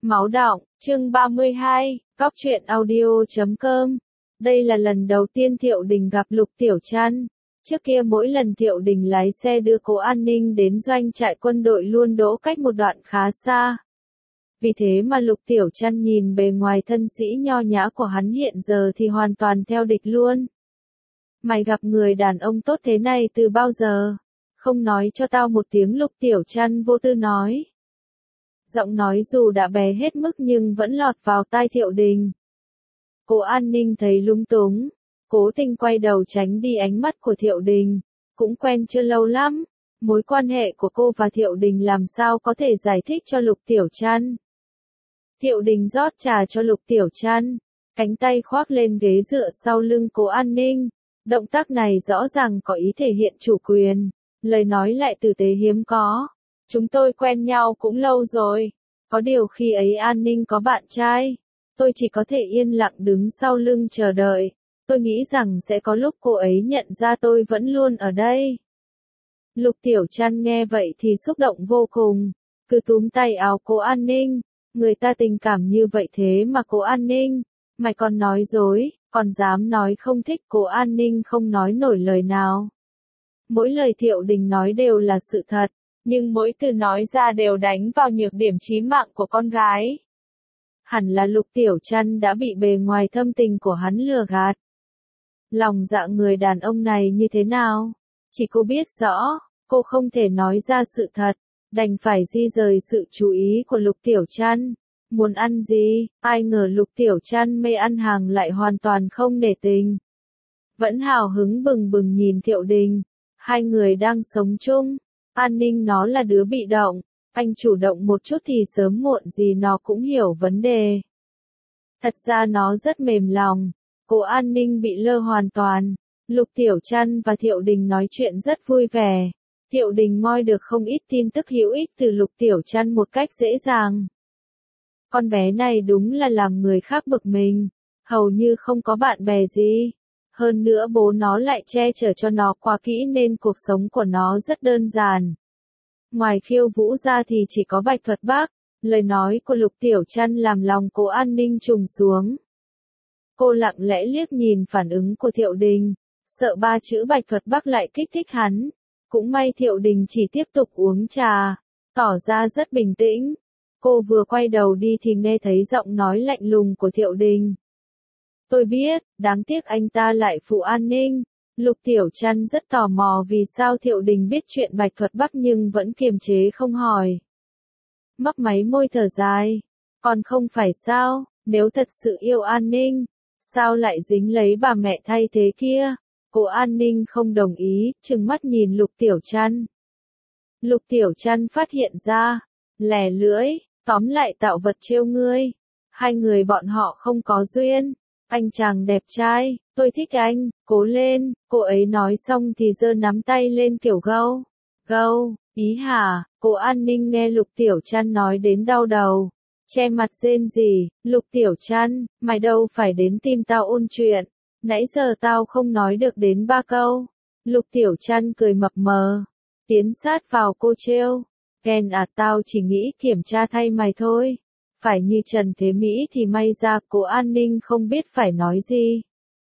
Máu đọng, chương 32, Cóc truyện audio.com. Đây là lần đầu tiên Thiệu Đình gặp Lục Tiểu Trăn. Trước kia mỗi lần Thiệu Đình lái xe đưa Cố An Ninh đến doanh trại quân đội luôn đỗ cách một đoạn khá xa. Vì thế mà Lục Tiểu Trăn nhìn bề ngoài thân sĩ nho nhã của hắn hiện giờ thì hoàn toàn theo địch luôn. Mày gặp người đàn ông tốt thế này từ bao giờ? Không nói cho tao một tiếng, Lục Tiểu Trăn vô tư nói. Giọng nói dù đã bé hết mức nhưng vẫn lọt vào tai Thiệu Đình. Cố An Ninh thấy lung túng, cố tình quay đầu tránh đi ánh mắt của Thiệu Đình. Cũng quen chưa lâu lắm, mối quan hệ của cô và Thiệu Đình làm sao có thể giải thích cho Lục Tiểu Trăn. Thiệu Đình rót trà cho Lục Tiểu Trăn, cánh tay khoác lên ghế dựa sau lưng Cố An Ninh. Động tác này rõ ràng có ý thể hiện chủ quyền, lời nói lại tử tế hiếm có. Chúng tôi quen nhau cũng lâu rồi, có điều khi ấy An Ninh có bạn trai, tôi chỉ có thể yên lặng đứng sau lưng chờ đợi. Tôi nghĩ rằng sẽ có lúc cô ấy nhận ra tôi vẫn luôn ở đây. Lục Tiểu Trăn nghe vậy thì xúc động vô cùng, cứ túm tay áo Cố An Ninh. Người ta tình cảm như vậy thế mà Cố An Ninh, mày còn nói dối, còn dám nói không thích. Cố An Ninh không nói nổi lời nào. Mỗi lời Thiệu Đình nói đều là sự thật, nhưng mỗi từ nói ra đều đánh vào nhược điểm chí mạng của con gái. Hẳn là Lục Tiểu Trăn đã bị bề ngoài thâm tình của hắn lừa gạt. Lòng dạ người đàn ông này như thế nào? Chỉ cô biết rõ, cô không thể nói ra sự thật, đành phải di rời sự chú ý của Lục Tiểu Trăn. Muốn ăn gì? Ai ngờ Lục Tiểu Trăn mê ăn hàng lại hoàn toàn không nể tình. Vẫn hào hứng bừng bừng nhìn Thiệu Đình. Hai người đang sống chung. An Ninh nó là đứa bị động, anh chủ động một chút thì sớm muộn gì nó cũng hiểu vấn đề. Thật ra nó rất mềm lòng. Cố An Ninh bị lơ hoàn toàn. Lục Tiểu Trăn và Thiệu Đình nói chuyện rất vui vẻ. Thiệu Đình moi được không ít tin tức hữu ích từ Lục Tiểu Trăn một cách dễ dàng. Con bé này đúng là làm người khác bực mình, hầu như không có bạn bè gì. Hơn nữa bố nó lại che chở cho nó quá kỹ nên cuộc sống của nó rất đơn giản. Ngoài khiêu vũ ra thì chỉ có Bạch Thuật Bắc. Lời nói của Lục Tiểu Trăn làm lòng Cố An Ninh trùng xuống. Cô lặng lẽ liếc nhìn phản ứng của Thiệu Đình, sợ ba chữ Bạch Thuật Bắc lại kích thích hắn. Cũng may Thiệu Đình chỉ tiếp tục uống trà, tỏ ra rất bình tĩnh. Cô vừa quay đầu đi thì nghe thấy giọng nói lạnh lùng của Thiệu Đình. Tôi biết, đáng tiếc anh ta lại phụ An Ninh. Lục Tiểu Trăn rất tò mò vì sao Thiệu Đình biết chuyện Bạch Thuật Bắc nhưng vẫn kiềm chế không hỏi. Mấp máy môi thở dài. Còn không phải sao, nếu thật sự yêu An Ninh, sao lại dính lấy bà mẹ thay thế kia? Cố An Ninh không đồng ý, trừng mắt nhìn Lục Tiểu Trăn. Lục Tiểu Trăn phát hiện ra, lè lưỡi, tóm lại tạo vật trêu ngươi. Hai người bọn họ không có duyên. Anh chàng đẹp trai, tôi thích anh, cố lên. Cô ấy nói xong thì giơ nắm tay lên kiểu gâu. Gâu, ý hả? Cố An Ninh nghe Lục Tiểu Trăn nói đến đau đầu, che mặt rên rỉ. Lục Tiểu Trăn, mày đâu phải đến tìm tao ôn chuyện, nãy giờ tao không nói được đến 3 câu. Lục Tiểu Trăn cười mập mờ, tiến sát vào cô trêu. Ghen à, tao chỉ nghĩ kiểm tra thay mày thôi. Phải như Trần Thế Mỹ thì may ra. Cố An Ninh không biết phải nói gì.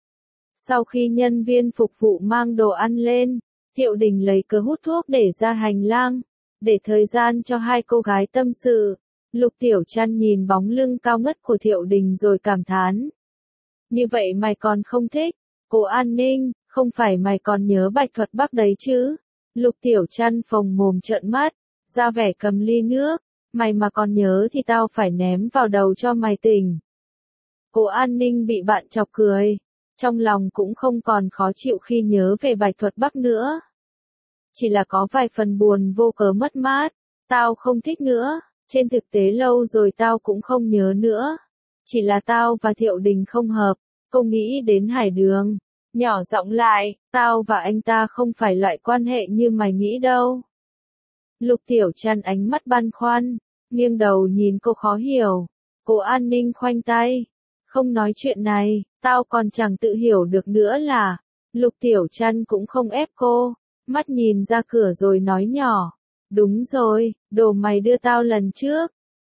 Sau khi nhân viên phục vụ mang đồ ăn lên, Thiệu Đình lấy cớ hút thuốc để ra hành lang, để thời gian cho hai cô gái tâm sự. Lục Tiểu Trăn nhìn bóng lưng cao ngất của Thiệu Đình rồi cảm thán. Như vậy mày còn không thích? Cố An Ninh, không phải mày còn nhớ Bạch Thuật Bắc đấy chứ? Lục Tiểu Trăn phồng mồm trợn mắt, ra vẻ cầm ly nước. Mày mà còn nhớ thì tao phải ném vào đầu cho mày tỉnh. Cố An Ninh bị bạn chọc cười, trong lòng cũng không còn khó chịu khi nhớ về Bạch Thuật Bắc nữa. Chỉ là có vài phần buồn vô cớ mất mát. Tao không thích nữa, trên thực tế lâu rồi tao cũng không nhớ nữa. Chỉ là tao và Thiệu Đình không hợp. Cô nghĩ đến Hải Đường, nhỏ giọng lại, tao và anh ta không phải loại quan hệ như mày nghĩ đâu. Lục Tiểu Trăn ánh mắt băn khoăn, nghiêng đầu nhìn cô khó hiểu. Cố An Ninh khoanh tay, không nói chuyện này, tao còn chẳng tự hiểu được nữa là. Lục Tiểu Trăn cũng không ép cô, mắt nhìn ra cửa rồi nói nhỏ. Đúng rồi, đồ mày đưa tao lần trước,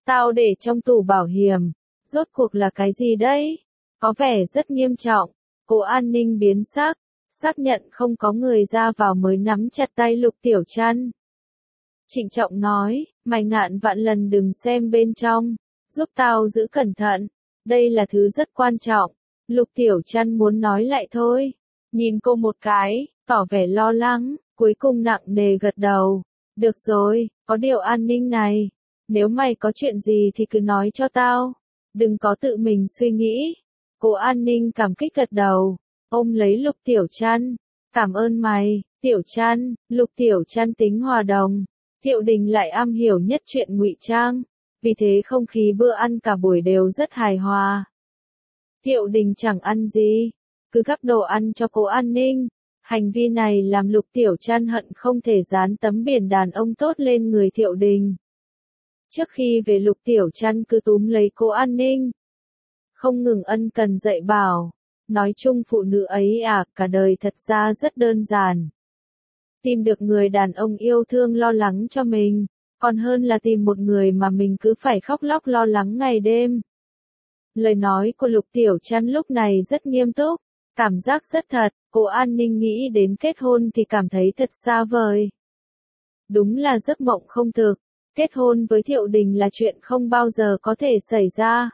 Tao để trong tủ bảo hiểm. Rốt cuộc là cái gì đấy? Có vẻ rất nghiêm trọng. Cô an ninh biến sắc, xác nhận không có người ra vào mới nắm chặt tay Lục Tiểu Trăn. Trịnh trọng nói, mày ngàn vạn lần đừng xem bên trong, giúp tao giữ cẩn thận, đây là thứ rất quan trọng. Lục Tiểu Trăn muốn nói lại thôi, nhìn cô một cái, tỏ vẻ lo lắng, cuối cùng nặng nề gật đầu. Được rồi, có điều an ninh này, nếu mày có chuyện gì thì cứ nói cho tao, đừng có tự mình suy nghĩ. Cô an ninh cảm kích gật đầu, ôm lấy Lục Tiểu Trăn, cảm ơn mày, Tiểu Trăn. Lục Tiểu Trăn tính hòa đồng, Thiệu Đình lại am hiểu nhất chuyện ngụy trang, vì thế không khí bữa ăn cả buổi đều rất hài hòa. Thiệu Đình chẳng ăn gì, cứ gắp đồ ăn cho cô an ninh. Hành vi này làm Lục Tiểu Trăn hận không thể dán tấm biển đàn ông tốt lên người Thiệu Đình. Trước khi về Lục Tiểu Trăn cứ túm lấy cô an ninh, không ngừng ân cần dạy bảo. Nói chung phụ nữ ấy cả đời thật ra rất đơn giản. Tìm được người đàn ông yêu thương lo lắng cho mình, còn hơn là tìm một người mà mình cứ phải khóc lóc lo lắng ngày đêm. Lời nói của Lục Tiểu Trăn lúc này rất nghiêm túc, cảm giác rất thật, cô an ninh nghĩ đến kết hôn thì cảm thấy thật xa vời. Đúng là giấc mộng không thực, kết hôn với Thiệu Đình là chuyện không bao giờ có thể xảy ra.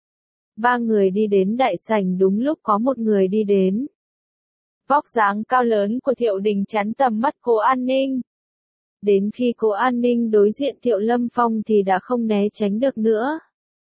Ba người đi đến đại sảnh đúng lúc có một người đi đến. Vóc dáng cao lớn của Thiệu Đình chắn tầm mắt cô an ninh. Đến khi cô an ninh đối diện Thiệu Lâm Phong thì đã không né tránh được nữa.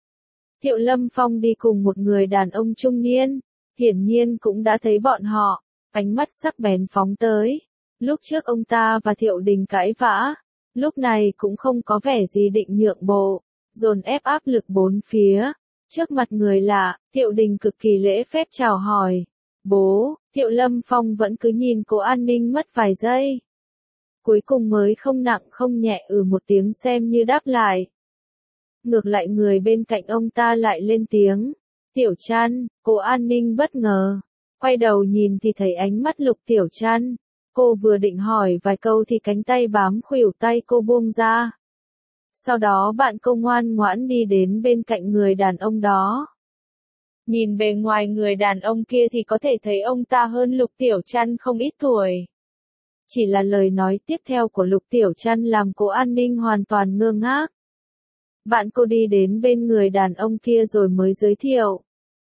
Thiệu Lâm Phong đi cùng một người đàn ông trung niên, hiển nhiên cũng đã thấy bọn họ, ánh mắt sắc bén phóng tới. Lúc trước ông ta và Thiệu Đình cãi vã, lúc này cũng không có vẻ gì định nhượng bộ, dồn ép áp lực bốn phía. Trước mặt người lạ, Thiệu Đình cực kỳ lễ phép chào hỏi. Bố, Thiệu Lâm Phong vẫn cứ nhìn cô an ninh mất vài giây. Cuối cùng mới không nặng không nhẹ một tiếng xem như đáp lại. Ngược lại người bên cạnh ông ta lại lên tiếng. Tiểu Trăn, cô an ninh bất ngờ. Quay đầu nhìn thì thấy ánh mắt Lục Tiểu Trăn. Cô vừa định hỏi vài câu thì cánh tay bám khuỷu tay cô buông ra. Sau đó bạn cô ngoan ngoãn đi đến bên cạnh người đàn ông đó. Nhìn bề ngoài người đàn ông kia thì có thể thấy ông ta hơn Lục Tiểu Trăn không ít tuổi. Chỉ là lời nói tiếp theo của Lục Tiểu Trăn làm cô an ninh hoàn toàn ngơ ngác. Bạn cô đi đến bên người đàn ông kia rồi mới giới thiệu.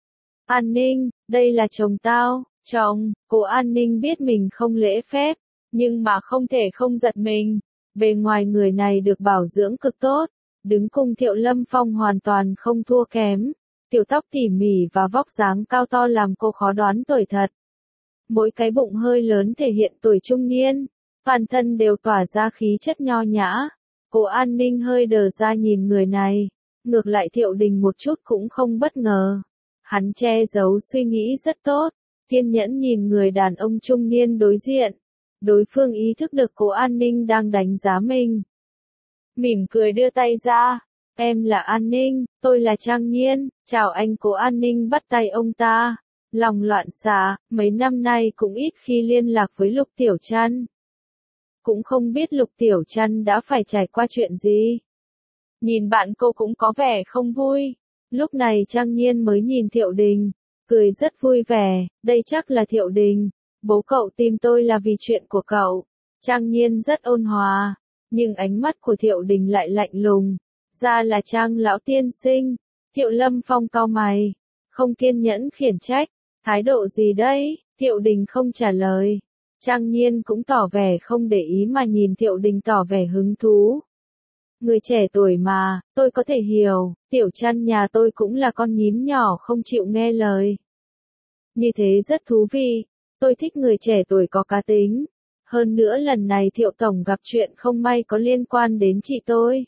An ninh, đây là chồng tao. Chồng, cô an ninh biết mình không lễ phép, nhưng mà không thể không giật mình. Bề ngoài người này được bảo dưỡng cực tốt, đứng cùng Thiệu Lâm Phong hoàn toàn không thua kém. Tiểu tóc tỉ mỉ và vóc dáng cao to làm cô khó đoán tuổi thật. Mỗi cái bụng hơi lớn thể hiện tuổi trung niên, toàn thân đều tỏa ra khí chất nho nhã. Cô an ninh hơi đờ ra nhìn người này, ngược lại Thiệu Đình một chút cũng không bất ngờ. Hắn che giấu suy nghĩ rất tốt, kiên nhẫn nhìn người đàn ông trung niên đối diện. Đối phương ý thức được cô an ninh đang đánh giá mình. Mỉm cười đưa tay ra. Em là An ninh, tôi là Trang Nhiên, chào anh. Cô an ninh bắt tay ông ta. Lòng loạn xạ, mấy năm nay cũng ít khi liên lạc với Lục Tiểu Trăn. Cũng không biết Lục Tiểu Trăn đã phải trải qua chuyện gì. Nhìn bạn cô cũng có vẻ không vui. Lúc này Trang Nhiên mới nhìn Thiệu Đình, cười rất vui vẻ, đây chắc là Thiệu Đình. Bố cậu tìm tôi là vì chuyện của cậu. Trang Nhiên rất ôn hòa, nhưng ánh mắt của Thiệu Đình lại lạnh lùng. Ra là Trang lão tiên sinh. Thiệu Lâm Phong cau mày, không kiên nhẫn khiển trách. Thái độ gì đây? Thiệu Đình không trả lời. Trang Nhiên cũng tỏ vẻ không để ý mà nhìn Thiệu Đình tỏ vẻ hứng thú. Người trẻ tuổi mà, tôi có thể hiểu, Tiểu Trăn nhà tôi cũng là con nhím nhỏ không chịu nghe lời. Như thế rất thú vị, tôi thích người trẻ tuổi có cá tính. Hơn nữa lần này Thiệu Tổng gặp chuyện không may có liên quan đến chị tôi.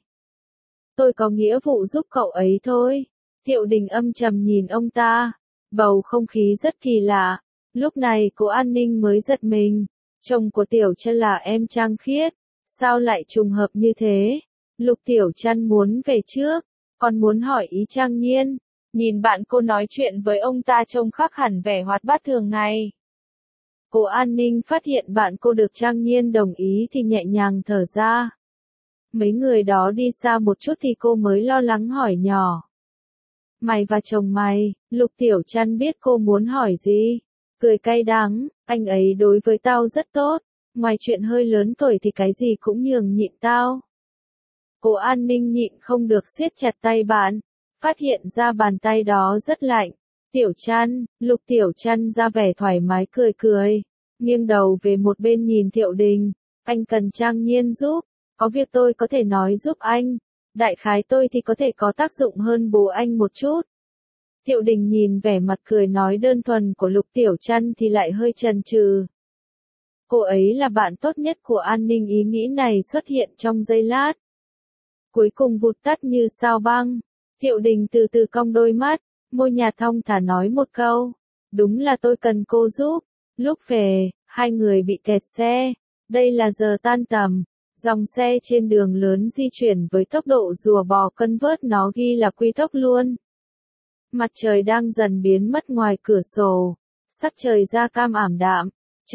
Tôi có nghĩa vụ giúp cậu ấy thôi. Thiệu Đình âm trầm nhìn ông ta. Bầu không khí rất kỳ lạ. Lúc này cô an ninh mới giật mình. Chồng của Tiểu Trăn là em Trang Khiết. Sao lại trùng hợp như thế? Lục Tiểu Trăn muốn về trước. Còn muốn hỏi ý Trang Nhiên. Nhìn bạn cô nói chuyện với ông ta trông khác hẳn vẻ hoạt bát thường ngày. Cô an ninh phát hiện bạn cô được Trang Nhiên đồng ý thì nhẹ nhàng thở ra. Mấy người đó đi xa một chút thì cô mới lo lắng hỏi nhỏ. Mày và chồng mày, Lục Tiểu Trăn biết cô muốn hỏi gì. Cười cay đắng, anh ấy đối với tao rất tốt. Ngoài chuyện hơi lớn tuổi thì cái gì cũng nhường nhịn tao. Cô An Ninh nhịn không được siết chặt tay bạn. Phát hiện ra bàn tay đó rất lạnh. Tiểu Trăn, Lục Tiểu Trăn ra vẻ thoải mái cười cười. Nghiêng đầu về một bên nhìn Thiệu Đình. Anh cần Trang Nhiên giúp. Có việc tôi có thể nói giúp anh. Đại khái tôi thì có thể có tác dụng hơn bố anh một chút. Thiệu Đình nhìn vẻ mặt cười nói đơn thuần của Lục Tiểu Trăn thì lại hơi chần chừ. Cô ấy là bạn tốt nhất của An Ninh, ý nghĩ này xuất hiện trong giây lát. Cuối cùng vụt tắt như sao băng. Thiệu Đình từ từ cong đôi mắt, môi nhạt thong thả nói một câu. Đúng là tôi cần cô giúp. Lúc về, hai người bị kẹt xe. Đây là giờ tan tầm. Dòng xe trên đường lớn di chuyển với tốc độ rùa bò cân vớt, nó ghi là quy tốc luôn. Mặt trời đang dần biến mất ngoài cửa sổ. Sắc trời da cam ảm đạm.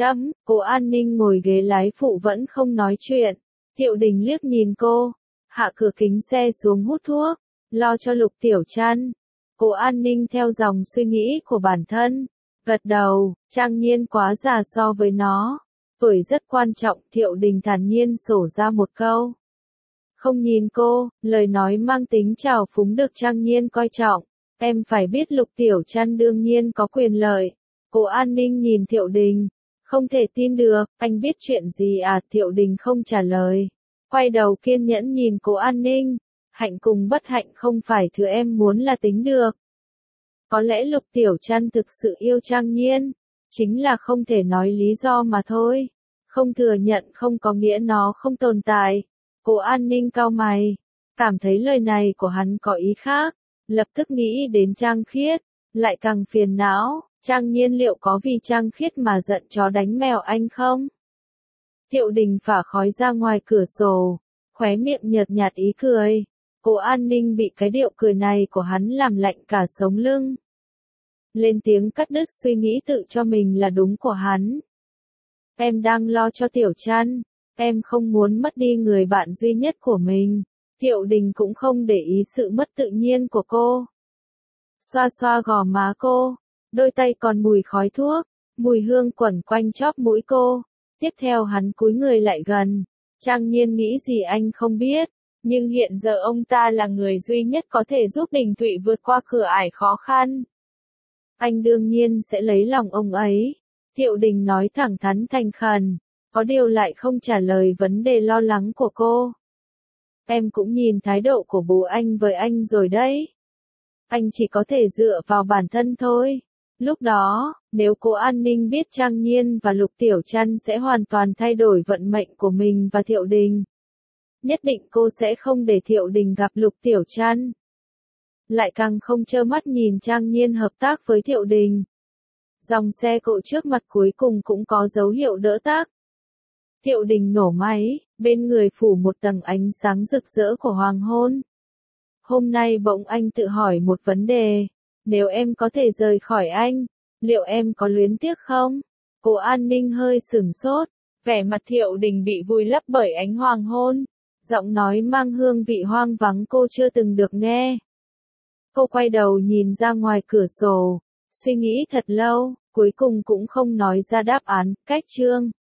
Cô An Ninh ngồi ghế lái phụ vẫn không nói chuyện. Thiệu Đình liếc nhìn cô. Hạ cửa kính xe xuống hút thuốc. Lo cho Lục Tiểu Trăn. Cô An Ninh theo dòng suy nghĩ của bản thân. Gật đầu, Trang Nhiên quá già so với nó. Tuổi rất quan trọng, Thiệu Đình thản nhiên sổ ra một câu. Không nhìn cô, lời nói mang tính trào phúng được Trang Nhiên coi trọng. Em phải biết Lục Tiểu Trăn đương nhiên có quyền lợi. Cô An Ninh nhìn Thiệu Đình. Không thể tin được, anh biết chuyện gì à? Thiệu Đình không trả lời. Quay đầu kiên nhẫn nhìn cô An Ninh. Hạnh cùng bất hạnh không phải thứ em muốn là tính được. Có lẽ Lục Tiểu Trăn thực sự yêu Trang Nhiên. Chính là không thể nói lý do mà thôi. Không thừa nhận không có nghĩa nó không tồn tại. Cô An Ninh cau mày. Cảm thấy lời này của hắn có ý khác. Lập tức nghĩ đến Trang Khiết. Lại càng phiền não. Trang Nhiên liệu có vì Trang Khiết mà giận chó đánh mèo anh không? Thiệu Đình phả khói ra ngoài cửa sổ. Khóe miệng nhợt nhạt ý cười. Cô An Ninh bị cái điệu cười này của hắn làm lạnh cả sống lưng. Lên tiếng cắt đứt suy nghĩ tự cho mình là đúng của hắn. Em đang lo cho Tiểu Trăn. Em không muốn mất đi người bạn duy nhất của mình. Thiệu Đình cũng không để ý sự mất tự nhiên của cô. Xoa xoa gò má cô. Đôi tay còn mùi khói thuốc. Mùi hương quẩn quanh chóp mũi cô. Tiếp theo hắn cúi người lại gần. Trang Nhiên nghĩ gì anh không biết. Nhưng hiện giờ ông ta là người duy nhất có thể giúp Đình Thụy vượt qua cửa ải khó khăn. Anh đương nhiên sẽ lấy lòng ông ấy. Thiệu Đình nói thẳng thắn thành khẩn. Có điều lại không trả lời vấn đề lo lắng của cô. Em cũng nhìn thái độ của bố anh với anh rồi đấy. Anh chỉ có thể dựa vào bản thân thôi. Lúc đó, nếu cô An Ninh biết Trang Nhiên và Lục Tiểu Trăn sẽ hoàn toàn thay đổi vận mệnh của mình và Thiệu Đình. Nhất định cô sẽ không để Thiệu Đình gặp Lục Tiểu Trăn. Lại càng không trơ mắt nhìn Trang Nhiên hợp tác với Thiệu Đình. Dòng xe cộ trước mặt cuối cùng cũng có dấu hiệu đỡ tác. Thiệu Đình nổ máy, bên người phủ một tầng ánh sáng rực rỡ của hoàng hôn. Hôm nay bỗng anh tự hỏi một vấn đề. Nếu em có thể rời khỏi anh, liệu em có luyến tiếc không? Cô An Ninh hơi sửng sốt. Vẻ mặt Thiệu Đình bị vùi lấp bởi ánh hoàng hôn. Giọng nói mang hương vị hoang vắng cô chưa từng được nghe. Cô quay đầu nhìn ra ngoài cửa sổ. Suy nghĩ thật lâu, cuối cùng cũng không nói ra đáp án. Cách chương